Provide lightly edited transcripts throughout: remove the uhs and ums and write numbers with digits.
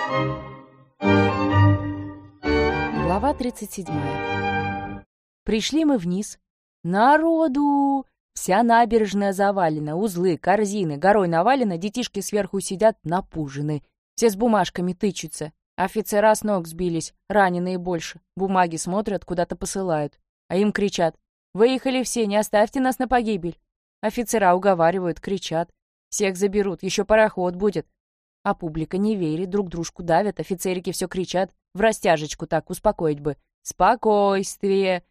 Глава 37. Пришли мы вниз. Народу! Вся набережная завалена, узлы, корзины, горой навалено, детишки сверху сидят напужены. Все с бумажками тычутся. Офицера с ног сбились, раненые больше. Бумаги смотрят, куда-то посылают. А им кричат: «Выехали все, не оставьте нас на погибель». Офицера уговаривают, кричат: «Всех заберут, еще пароход будет». А публика не верит, друг дружку давят, офицерики все кричат, в растяжечку так, успокоить бы. «Спокойствие!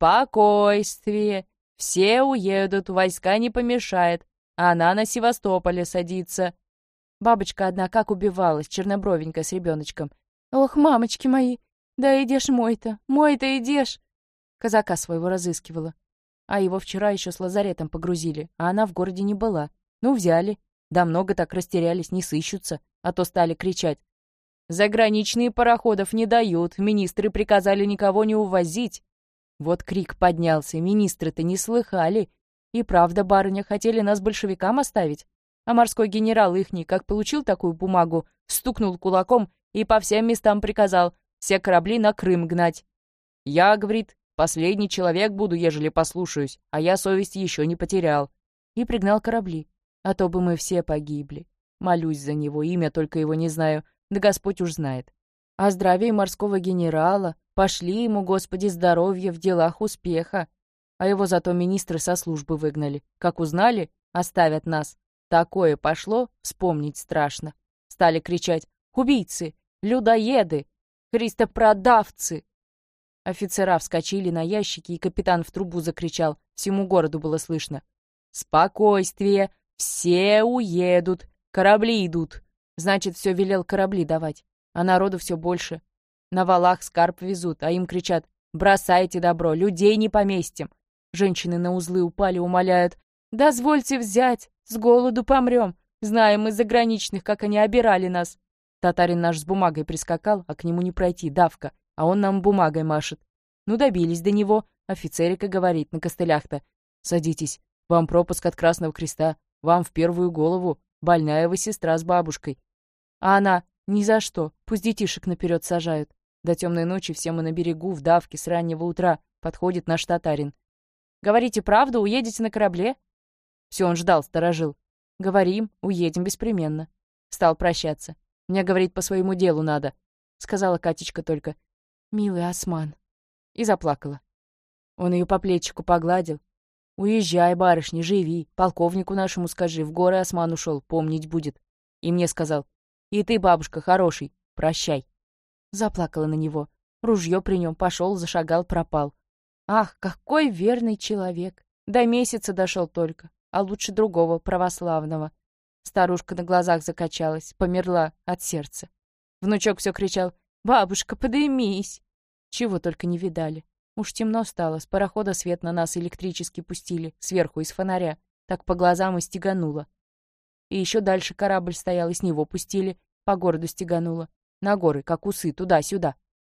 Спокойствие! Все уедут, войска не помешает. Она на Севастополе садится». Бабочка одна как убивалась, чернобровенькая с ребеночком. «Ох, мамочки мои! Да идешь мой-то, мой-то идешь!» Казака своего разыскивала. А его вчера еще с лазаретом погрузили, а она в городе не была. Ну, взяли. Да много так растерялись, не сыщутся, а то стали кричать: «Заграничные пароходов не дают, министры приказали никого не увозить». Вот крик поднялся, министры-то не слыхали. И правда, барыня, хотели нас большевикам оставить. А морской генерал ихний, как получил такую бумагу, стукнул кулаком и по всем местам приказал все корабли на Крым гнать. «Я, — говорит, — последний человек буду, ежели послушаюсь, а я совесть еще не потерял». И пригнал корабли. А то бы мы все погибли. Молюсь за него, имя только его не знаю, да Господь уж знает. О здравии морского генерала, пошли ему, Господи, здоровья, в делах успеха. А его зато министры со службы выгнали. Как узнали, оставят нас. Такое пошло, вспомнить страшно. Стали кричать: «Убийцы! Людоеды! Христопродавцы!» Офицера вскочили на ящики, и капитан в трубу закричал. Всему городу было слышно: «Спокойствие! Все уедут! Корабли идут!» Значит, все велел корабли давать. А народу все больше. На валах скарб везут, а им кричат: «Бросайте добро, людей не поместим!» Женщины на узлы упали, умоляют: «Дозвольте взять, с голоду помрем. Знаем мы заграничных, как они обирали нас». Татарин наш с бумагой прискакал, а к нему не пройти, давка, а он нам бумагой машет. Ну, добились до него. Офицерика говорит на костылях-то: «Садитесь, вам пропуск от Красного Креста, вам в первую голову, больная вы сестра с бабушкой». А она: «Ни за что, пусть детишек наперед сажают». До темной ночи все мы на берегу, в давке, с раннего утра. Подходит наш татарин: «Говорите правду, уедете на корабле?» Все он ждал, сторожил. «Говорим, уедем беспременно». Стал прощаться. «Мне, — говорит, — по своему делу надо», — сказала Катечка только: «Милый Осман». И заплакала. Он ее по плечику погладил. «Уезжай, барышня, живи, полковнику нашему скажи, в горы Осман ушел, помнить будет». И мне сказал: «И ты, бабушка, хороший, прощай». Заплакала на него. Ружье при нем, пошел, зашагал, пропал. Ах, какой верный человек! До месяца дошел только, а лучше другого, православного. Старушка на глазах закачалась, померла от сердца. Внучок все кричал: «Бабушка, подымись!» Чего только не видали. Уж темно стало, с парохода свет на нас электрически пустили, сверху из фонаря. Так по глазам и стегануло. И еще дальше корабль стоял, и с него пустили, по городу стегануло. На горы, как усы, туда-сюда.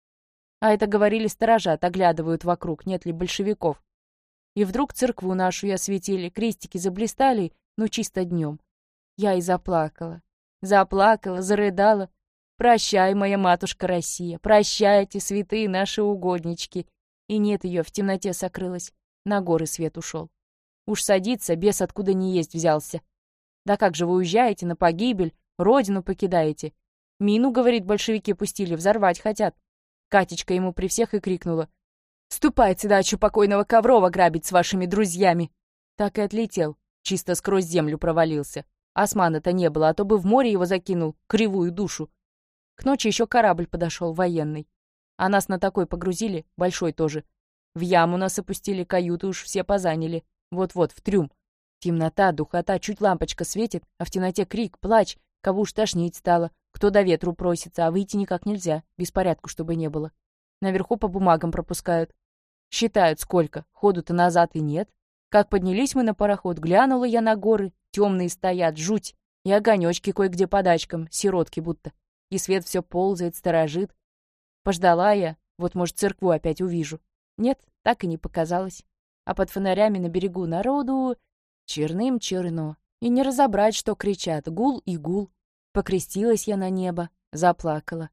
А это, говорили, сторожат, оглядывают вокруг, нет ли большевиков. И вдруг церкву нашу и осветили, крестики заблистали, ну чисто днем. Я и заплакала. Заплакала, зарыдала. «Прощай, моя матушка Россия, прощайте, святые наши угоднички». И нет ее, в темноте сокрылась, на горы свет ушел. Уж садиться, бес откуда ни есть взялся. Да как же вы уезжаете на погибель, родину покидаете? Мину, говорит, большевики пустили, взорвать хотят. Катечка ему при всех и крикнула: «Ступайте дачу покойного Коврова грабить с вашими друзьями!» Так и отлетел, чисто сквозь землю провалился. Османа-то не было, а то бы в море его закинул, кривую душу. К ночи еще корабль подошел, военный. А нас на такой погрузили, большой тоже. В яму нас опустили, каюты уж все позаняли. Вот-вот, в трюм. Темнота, духота, чуть лампочка светит, а в темноте крик, плач, кого уж тошнить стало, кто до ветру просится, а выйти никак нельзя, беспорядку чтобы не было. Наверху по бумагам пропускают. Считают сколько, ходу-то назад и нет. Как поднялись мы на пароход, глянула я на горы, темные стоят, жуть, и огонечки кое-где подачкам, сиротки будто. И свет все ползает, сторожит. Пождала я, вот, может, церкву опять увижу. Нет, так и не показалось. А под фонарями на берегу народу черным-черно. И не разобрать, что кричат, гул и гул. Покрестилась я на небо, Заплакала.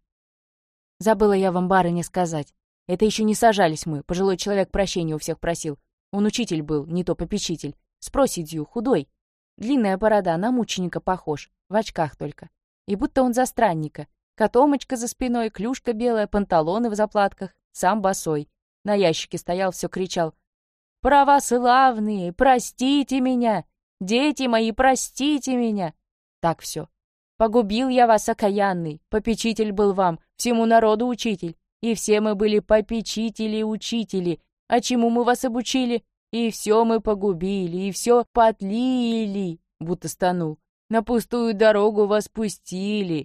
Забыла я вам, барыня, сказать. Это еще не сажались мы. Пожилой человек прощения у всех просил. Он учитель был, не то попечитель. С проседью, худой. Длинная борода, на мученика похож. В очках только. И будто он за странника. Котомочка за спиной, клюшка белая, панталоны в заплатках. Сам босой. На ящике стоял, все кричал. «Православные, простите меня! Дети мои, простите меня!» Так все. Погубил я вас, окаянный. Попечитель был вам, всему народу учитель. И все мы были попечители и учители. А чему мы вас обучили? И все мы погубили, и все потлили, будто стонул. На пустую дорогу вас пустили.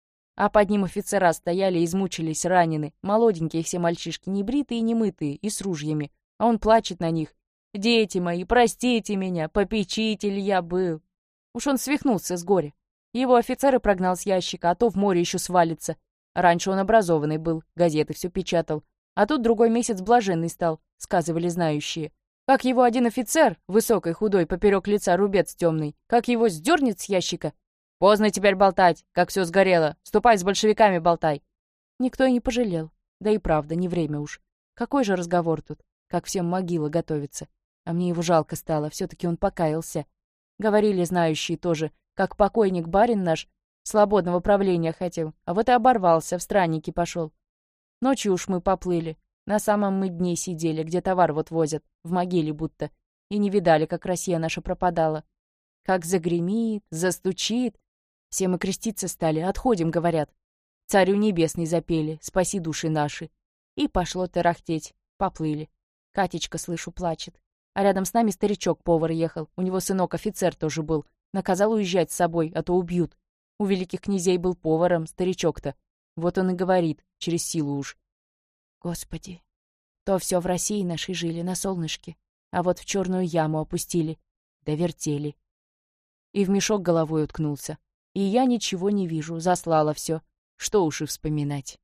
А под ним офицера стояли, измучились, ранены. Молоденькие все мальчишки, небритые и немытые, и с ружьями. А он плачет на них. «Дети мои, простите меня, попечитель я был». Уж он свихнулся с горя. Его офицеры прогнал с ящика, а то в море еще свалится. Раньше он образованный был, газеты все печатал. А тут другой месяц блаженный стал, сказывали знающие. Как его один офицер, высокий, худой, поперек лица рубец темный, как его сдернет с ящика. «Поздно теперь болтать, как все сгорело. Ступай с большевиками болтай». Никто и не пожалел. Да и правда, не время уж. Какой же разговор тут, как всем могила готовится. А мне его жалко стало, все-таки он покаялся. Говорили знающие тоже, как покойник барин наш свободного правления хотел, а вот и оборвался, в странники пошел. Ночью уж мы поплыли. На самом мы дне сидели, где товар вот возят, в могиле будто. И не видали, как Россия наша пропадала. Как загремит, застучит. Все мы креститься стали, отходим, говорят. Царю небесный запели, спаси души наши. И пошло тарахтеть, поплыли. Катечка, слышу, плачет. А рядом с нами старичок-повар ехал, у него сынок-офицер тоже был. Наказал уезжать с собой, а то убьют. У великих князей был поваром, старичок-то. Вот он и говорит, через силу уж. Господи, то все в России нашей жили, на солнышке, а вот в черную яму опустили, да вертели. И в мешок головой уткнулся. И я ничего не вижу, заслала все. Что уж и вспоминать.